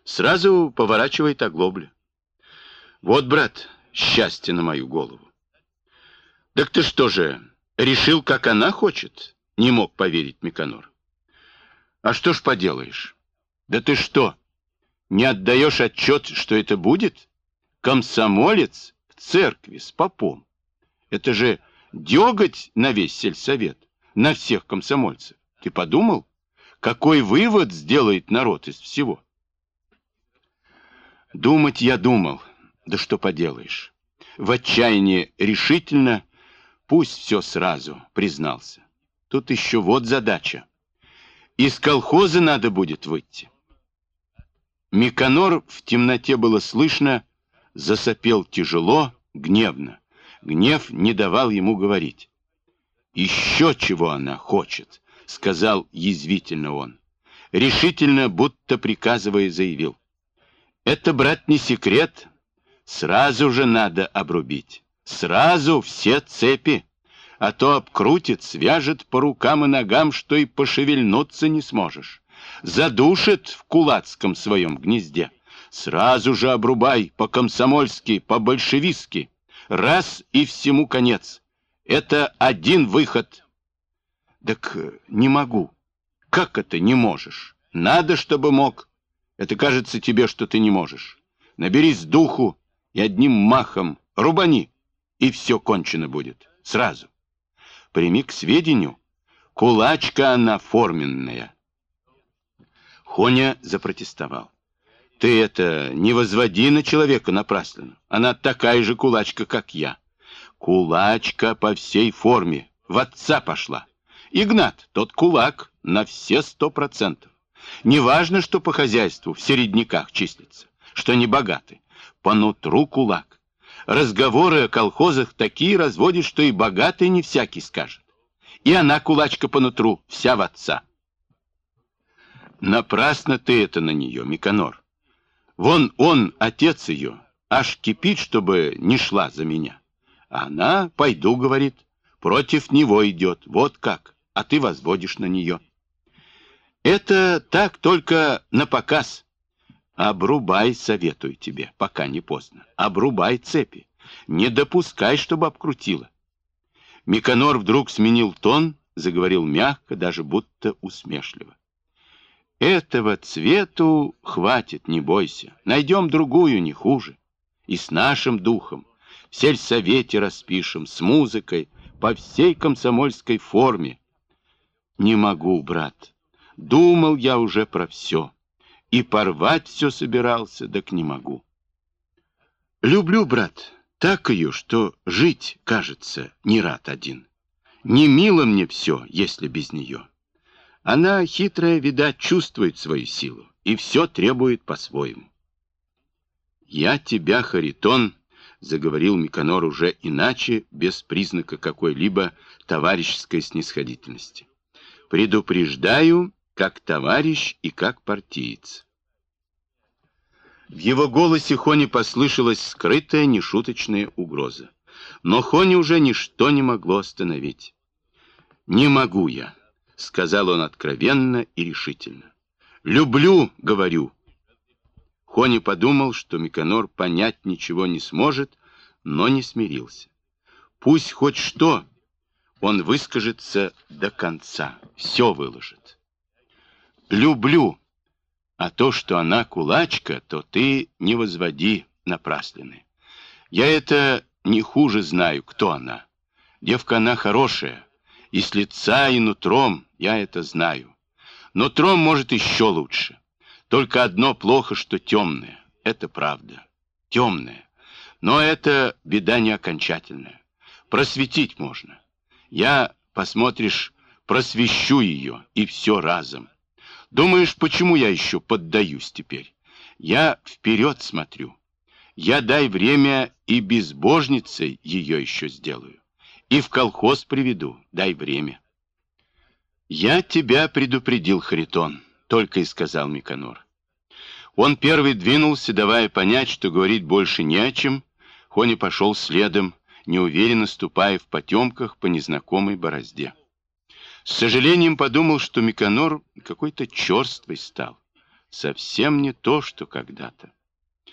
Сразу поворачивает оглобля. Вот, брат, счастье на мою голову. Так ты что же, решил, как она хочет? Не мог поверить Миконор. А что ж поделаешь? Да ты что, не отдаешь отчет, что это будет? Комсомолец в церкви с попом. Это же деготь на весь сельсовет, на всех комсомольцев. Ты подумал, какой вывод сделает народ из всего? Думать я думал, да что поделаешь. В отчаянии решительно, пусть все сразу, признался. Тут еще вот задача. Из колхоза надо будет выйти. Миконор, в темноте было слышно, засопел тяжело, гневно. Гнев не давал ему говорить. «Еще чего она хочет», — сказал язвительно он. Решительно, будто приказывая, заявил. «Это, брат, не секрет. Сразу же надо обрубить. Сразу все цепи. А то обкрутит, свяжет по рукам и ногам, что и пошевельнуться не сможешь. Задушит в кулацком своем гнезде. Сразу же обрубай по-комсомольски, по-большевистски. Раз и всему конец. Это один выход». Так не могу. Как это не можешь? Надо, чтобы мог. Это кажется тебе, что ты не можешь. Наберись духу и одним махом рубани, и все кончено будет. Сразу. Прими к сведению, кулачка она форменная. Хоня запротестовал. Ты это не возводи на человека напрасленно. Она такая же кулачка, как я. Кулачка по всей форме. В отца пошла. Игнат, тот кулак на все 100%. Неважно, что по хозяйству в середняках числится, что не богаты. По нутру кулак. Разговоры о колхозах такие разводят, что и богатый не всякий скажет. И она кулачка по нутру, вся в отца. Напрасно ты это на нее, Миконор. Вон он, отец ее, аж кипит, чтобы не шла за меня. А она, пойду, говорит, против него идет, вот как, а ты возводишь на нее. Это так только на показ. Обрубай, советую тебе, пока не поздно. Обрубай цепи. Не допускай, чтобы обкрутила. Миконор вдруг сменил тон, заговорил мягко, даже будто усмешливо. Этого цвету хватит, не бойся. Найдем другую, не хуже. И с нашим духом. В сельсовете распишем, с музыкой, по всей комсомольской форме. Не могу, брат. Думал я уже про все. И порвать все собирался, так не могу. Люблю, брат, так ее, что жить, кажется, не рад один. Не мило мне все, если без нее. Она, хитрая, видать, чувствует свою силу и все требует по-своему. «Я тебя, Харитон», — заговорил Миконор уже иначе, без признака какой-либо товарищеской снисходительности. «Предупреждаю, как товарищ и как партиец». В его голосе Хоне послышалась скрытая, нешуточная угроза. Но Хоне уже ничто не могло остановить. «Не могу я», — сказал он откровенно и решительно. «Люблю, говорю». Хоне подумал, что Миконор понять ничего не сможет, но не смирился. Пусть хоть что, он выскажется до конца, все выложит. «Люблю, а то, что она кулачка, то ты не возводи напраслины. Я это не хуже знаю, кто она. Девка она хорошая, и с лица, и нутром, я это знаю. Нутром, может, еще лучше. Только одно плохо, что темное. Это правда. Темное. Но это беда не окончательная. Просветить можно. Я, посмотришь, просвещу ее, и все разом. Думаешь, почему я еще поддаюсь теперь? Я вперед смотрю. Я, дай время, и безбожницей ее еще сделаю. И в колхоз приведу, дай время. Я тебя предупредил, Харитон, только и сказал Миконор. Он первый двинулся, давая понять, что говорить больше не о чем. Хоня пошел следом, неуверенно ступая в потемках по незнакомой борозде. С сожалением подумал, что Миконор какой-то черствый стал. совсем не то, что когда-то.